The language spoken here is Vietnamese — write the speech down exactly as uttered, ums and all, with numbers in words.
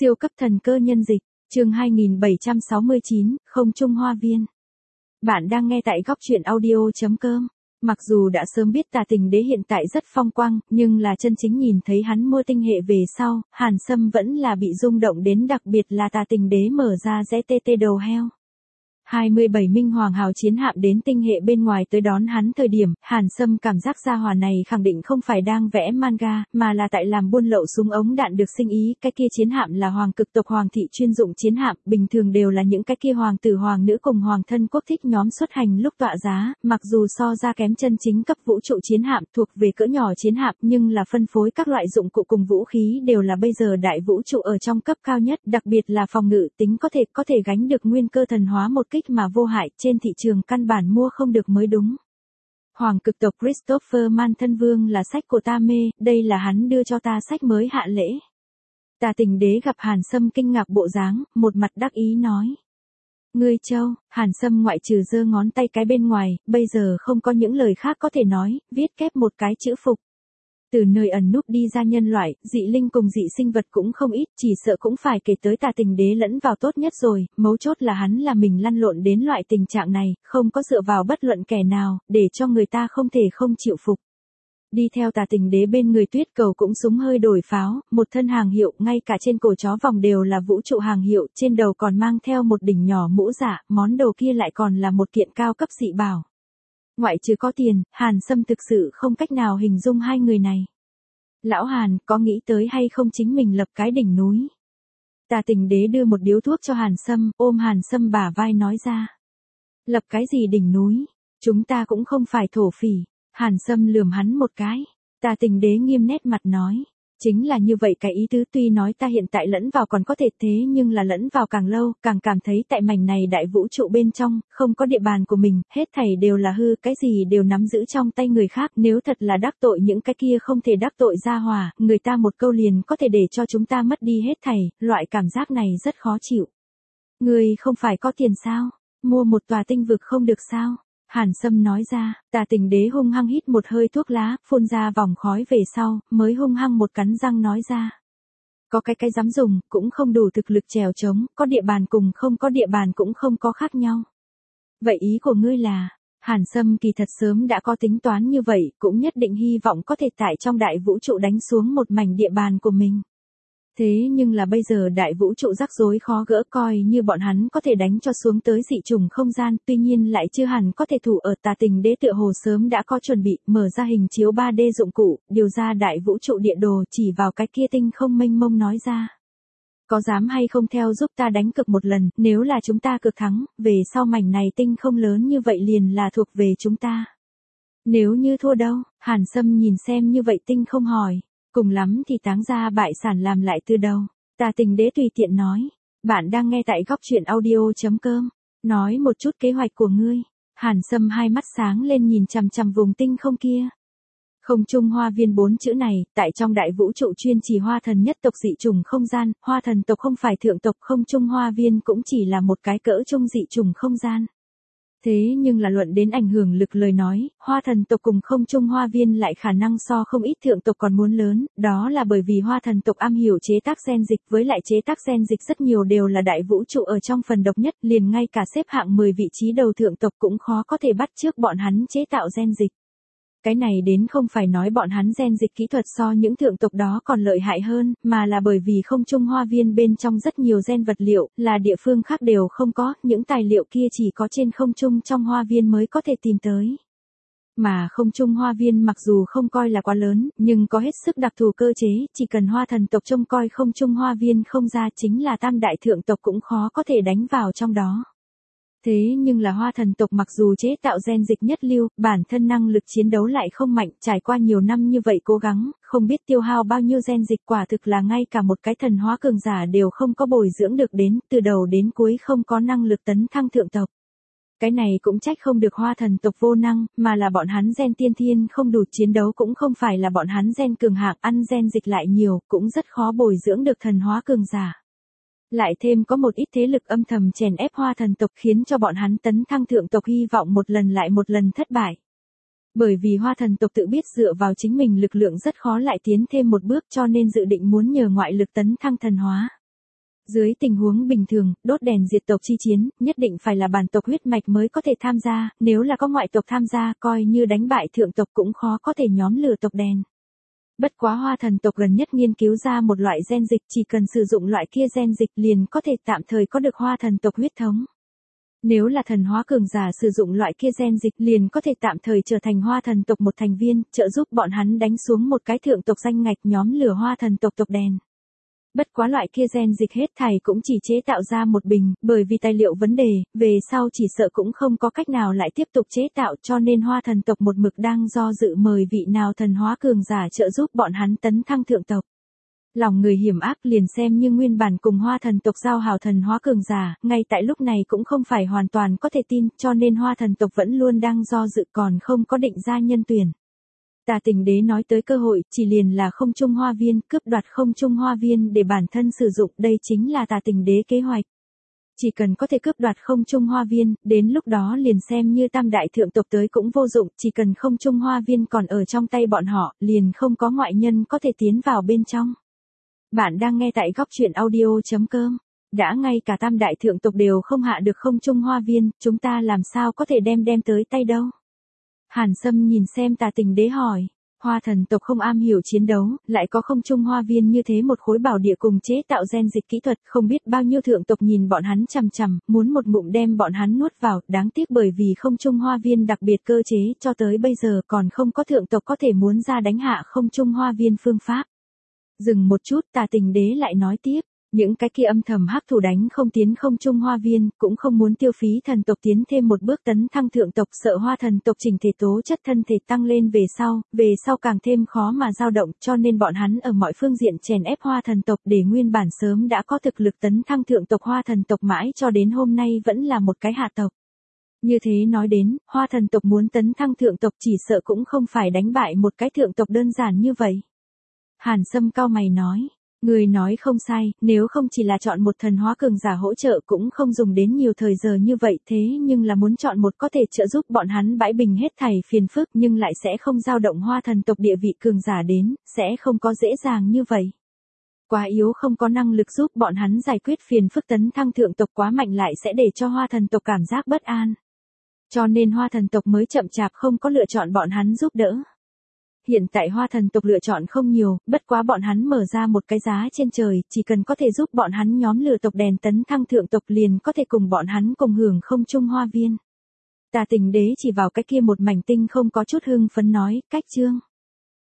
Siêu cấp thần cơ nhân dịch, chương hai nghìn bảy trăm sáu mươi chín, Không Trung Hoa Viên. Bạn đang nghe tại góc truyện audio chấm com. Mặc dù đã sớm biết Tà Tình Đế hiện tại rất phong quang, nhưng là chân chính nhìn thấy hắn mua tinh hệ về sau, Hàn Sâm vẫn là bị rung động đến, đặc biệt là Tà Tình Đế mở ra rẽ tê tê đầu heo. hai mươi bảy Minh Hoàng hào chiến hạm đến tinh hệ bên ngoài tới đón hắn thời điểm, Hàn Sâm cảm giác gia hỏa này khẳng định không phải đang vẽ manga, mà là tại làm buôn lậu súng ống đạn được sinh ý. Cái kia chiến hạm là hoàng cực tộc hoàng thị chuyên dụng chiến hạm, bình thường đều là những cái kia hoàng tử hoàng nữ cùng hoàng thân quốc thích nhóm xuất hành lúc tọa giá, mặc dù so ra kém chân chính cấp vũ trụ chiến hạm, thuộc về cỡ nhỏ chiến hạm, nhưng là phân phối các loại dụng cụ cùng vũ khí đều là bây giờ đại vũ trụ ở trong cấp cao nhất, đặc biệt là phòng ngự tính có thể có thể gánh được nguyên cơ thần hóa một kích mà vô hại, trên thị trường căn bản mua không được mới đúng. Hoàng cực tộc Christopher Man thân vương là sách của ta mê, đây là hắn đưa cho ta sách mới hạ lễ. Tà Tình Đế gặp Hàn Sâm kinh ngạc bộ dáng, một mặt đắc ý nói. Ngươi châu, Hàn Sâm ngoại trừ giơ ngón tay cái bên ngoài, bây giờ không có những lời khác có thể nói, viết kép một cái chữ phục. Từ nơi ẩn núp đi ra nhân loại, dị linh cùng dị sinh vật cũng không ít, chỉ sợ cũng phải kể tới Tà Tình Đế lẫn vào tốt nhất rồi, mấu chốt là hắn là mình lăn lộn đến loại tình trạng này, không có dựa vào bất luận kẻ nào, để cho người ta không thể không chịu phục. Đi theo Tà Tình Đế bên người Tuyết Cầu cũng súng hơi đổi pháo, một thân hàng hiệu, ngay cả trên cổ chó vòng đều là vũ trụ hàng hiệu, trên đầu còn mang theo một đỉnh nhỏ mũ dạ, món đồ kia lại còn là một kiện cao cấp dị bảo. Ngoại trừ có tiền, Hàn Sâm thực sự không cách nào hình dung hai người này. Lão Hàn, có nghĩ tới hay không chính mình lập cái đỉnh núi? Tà Tình Đế đưa một điếu thuốc cho Hàn Sâm, ôm Hàn Sâm bả vai nói ra. Lập cái gì đỉnh núi? Chúng ta cũng không phải thổ phỉ. Hàn Sâm lườm hắn một cái. Tà Tình Đế nghiêm nét mặt nói. Chính là như vậy cái ý tứ, tuy nói ta hiện tại lẫn vào còn có thể thế, nhưng là lẫn vào càng lâu, càng cảm thấy tại mảnh này đại vũ trụ bên trong, không có địa bàn của mình, hết thảy đều là hư, cái gì đều nắm giữ trong tay người khác, nếu thật là đắc tội những cái kia không thể đắc tội ra hòa, người ta một câu liền có thể để cho chúng ta mất đi hết thảy, loại cảm giác này rất khó chịu. Người không phải có tiền sao? Mua một tòa tinh vực không được sao? Hàn Sâm nói ra. Tà Tình Đế hung hăng hít một hơi thuốc lá, phun ra vòng khói về sau, mới hung hăng một cắn răng nói ra. Có cái cái dám dùng, cũng không đủ thực lực trèo trống, có địa bàn cùng không có địa bàn cũng không có khác nhau. Vậy ý của ngươi là, Hàn Sâm kỳ thật sớm đã có tính toán như vậy, cũng nhất định hy vọng có thể tại trong đại vũ trụ đánh xuống một mảnh địa bàn của mình. Thế nhưng là bây giờ đại vũ trụ rắc rối khó gỡ, coi như bọn hắn có thể đánh cho xuống tới dị trùng không gian, tuy nhiên lại chưa hẳn có thể thủ ở. Tà Tình Đế tựa hồ sớm đã có chuẩn bị, mở ra hình chiếu ba D dụng cụ, điều ra đại vũ trụ địa đồ, chỉ vào cái kia tinh không mênh mông nói ra. Có dám hay không theo giúp ta đánh cược một lần, nếu là chúng ta cược thắng, về sau mảnh này tinh không lớn như vậy liền là thuộc về chúng ta. Nếu như thua đâu? Hàn Sâm nhìn xem như vậy tinh không hỏi. Cùng lắm thì táng ra bại sản làm lại từ đầu. Tà Tình Đế tùy tiện nói. Bạn đang nghe tại góc truyện audio chấm com. Nói một chút kế hoạch của ngươi. Hàn Sâm hai mắt sáng lên nhìn chằm chằm vùng tinh không kia. Không Trung Hoa Viên bốn chữ này, tại trong đại vũ trụ chuyên chỉ hoa thần nhất tộc dị trùng không gian, hoa thần tộc không phải thượng tộc, Không Trung Hoa Viên cũng chỉ là một cái cỡ trung dị trùng không gian. Thế nhưng là luận đến ảnh hưởng lực lời nói, hoa thần tộc cùng Không Trung Hoa Viên lại khả năng so không ít thượng tộc còn muốn lớn, đó là bởi vì hoa thần tộc am hiểu chế tác gen dịch, với lại chế tác gen dịch rất nhiều đều là đại vũ trụ ở trong phần độc nhất, liền ngay cả xếp hạng mười vị trí đầu thượng tộc cũng khó có thể bắt chước bọn hắn chế tạo gen dịch. Cái này đến không phải nói bọn hắn gen dịch kỹ thuật so những thượng tộc đó còn lợi hại hơn, mà là bởi vì Không Trung Hoa Viên bên trong rất nhiều gen vật liệu, là địa phương khác đều không có, những tài liệu kia chỉ có trên không trung trong hoa viên mới có thể tìm tới. Mà Không Trung Hoa Viên mặc dù không coi là quá lớn, nhưng có hết sức đặc thù cơ chế, chỉ cần hoa thần tộc trông coi Không Trung Hoa Viên không ra, chính là tam đại thượng tộc cũng khó có thể đánh vào trong đó. Thế nhưng là hoa thần tộc mặc dù chế tạo gen dịch nhất lưu, bản thân năng lực chiến đấu lại không mạnh, trải qua nhiều năm như vậy cố gắng, không biết tiêu hao bao nhiêu gen dịch, quả thực là ngay cả một cái thần hóa cường giả đều không có bồi dưỡng được đến, từ đầu đến cuối không có năng lực tấn thăng thượng tộc. Cái này cũng trách không được hoa thần tộc vô năng, mà là bọn hắn gen tiên thiên không đủ, chiến đấu cũng không phải là bọn hắn gen cường hạng, ăn gen dịch lại nhiều, cũng rất khó bồi dưỡng được thần hóa cường giả. Lại thêm có một ít thế lực âm thầm chèn ép hoa thần tộc, khiến cho bọn hắn tấn thăng thượng tộc hy vọng một lần lại một lần thất bại. Bởi vì hoa thần tộc tự biết dựa vào chính mình lực lượng rất khó lại tiến thêm một bước, cho nên dự định muốn nhờ ngoại lực tấn thăng thần hóa. Dưới tình huống bình thường, đốt đèn diệt tộc chi chiến, nhất định phải là bản tộc huyết mạch mới có thể tham gia, nếu là có ngoại tộc tham gia, coi như đánh bại thượng tộc cũng khó có thể nhóm lửa tộc đèn. Bất quá Hoa Thần tộc gần nhất nghiên cứu ra một loại gen dịch, chỉ cần sử dụng loại kia gen dịch liền có thể tạm thời có được Hoa Thần tộc huyết thống. Nếu là thần hóa cường giả sử dụng loại kia gen dịch liền có thể tạm thời trở thành Hoa Thần tộc một thành viên, trợ giúp bọn hắn đánh xuống một cái thượng tộc danh ngạch nhóm lửa Hoa Thần tộc tộc đèn. Bất quá loại kia gen dịch hết thảy cũng chỉ chế tạo ra một bình, bởi vì tài liệu vấn đề, về sau chỉ sợ cũng không có cách nào lại tiếp tục chế tạo, cho nên Hoa Thần tộc một mực đang do dự mời vị nào thần hóa cường giả trợ giúp bọn hắn tấn thăng thượng tộc. Lòng người hiểm ác liền xem như nguyên bản cùng Hoa Thần tộc giao hảo thần hóa cường giả, ngay tại lúc này cũng không phải hoàn toàn có thể tin, cho nên Hoa Thần tộc vẫn luôn đang do dự còn không có định ra nhân tuyển. Tà Tình Đế nói tới cơ hội, chỉ liền là Không Trung Hoa Viên, cướp đoạt Không Trung Hoa Viên để bản thân sử dụng, đây chính là Tà Tình Đế kế hoạch. Chỉ cần có thể cướp đoạt Không Trung Hoa Viên, đến lúc đó liền xem như tam đại thượng tộc tới cũng vô dụng, chỉ cần Không Trung Hoa Viên còn ở trong tay bọn họ, liền không có ngoại nhân có thể tiến vào bên trong. Bạn đang nghe tại góc truyện audio chấm com. Đã ngay cả tam đại thượng tộc đều không hạ được Không Trung Hoa Viên, chúng ta làm sao có thể đem đem tới tay đâu? Hàn Sâm nhìn xem Tà Tình Đế hỏi, Hoa Thần tộc không am hiểu chiến đấu, lại có Không Trung Hoa Viên như thế một khối bảo địa cùng chế tạo gen dịch kỹ thuật, không biết bao nhiêu thượng tộc nhìn bọn hắn chằm chằm, muốn một ngụm đem bọn hắn nuốt vào, đáng tiếc bởi vì Không Trung Hoa Viên đặc biệt cơ chế, cho tới bây giờ còn không có thượng tộc có thể muốn ra đánh hạ Không Trung Hoa Viên phương pháp. Dừng một chút, Tà Tình Đế lại nói tiếp. Những cái kia âm thầm hắc thủ đánh không tiến Không Trung Hoa Viên, cũng không muốn tiêu phí thần tộc tiến thêm một bước tấn thăng thượng tộc, sợ Hoa Thần tộc chỉnh thể tố chất thân thể tăng lên về sau, về sau càng thêm khó mà dao động, cho nên bọn hắn ở mọi phương diện chèn ép Hoa Thần tộc để nguyên bản sớm đã có thực lực tấn thăng thượng tộc Hoa Thần tộc mãi cho đến hôm nay vẫn là một cái hạ tộc. Như thế nói đến, Hoa Thần tộc muốn tấn thăng thượng tộc chỉ sợ cũng không phải đánh bại một cái thượng tộc đơn giản như vậy. Hàn Sâm cau mày nói. Người nói không sai, nếu không chỉ là chọn một thần hóa cường giả hỗ trợ cũng không dùng đến nhiều thời giờ như vậy, thế nhưng là muốn chọn một có thể trợ giúp bọn hắn bãi bình hết thảy phiền phức nhưng lại sẽ không dao động Hoa Thần tộc địa vị cường giả đến, sẽ không có dễ dàng như vậy. Quá yếu không có năng lực giúp bọn hắn giải quyết phiền phức tấn thăng thượng tộc, quá mạnh lại sẽ để cho Hoa Thần tộc cảm giác bất an. Cho nên Hoa Thần tộc mới chậm chạp không có lựa chọn bọn hắn giúp đỡ. Hiện tại Hoa Thần tộc lựa chọn không nhiều, bất quá bọn hắn mở ra một cái giá trên trời, chỉ cần có thể giúp bọn hắn nhóm lửa tộc đèn tấn thăng thượng tộc liền có thể cùng bọn hắn cùng hưởng Không Trung Hoa Viên. Tà Tình Đế chỉ vào cái kia một mảnh tinh không có chút hưng phấn nói, cách chương.